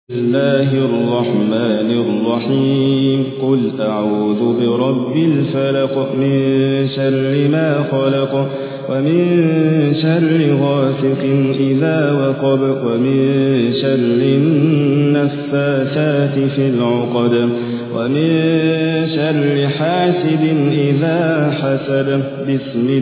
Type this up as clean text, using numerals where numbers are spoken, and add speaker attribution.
Speaker 1: الله الرحمن الرحيم قل أعوذ برب الفلق من شر ما خلق ومن شر غاسق إذا وقب ومن شر النفاثات في العقد ومن شر حاسد إذا حسد بسم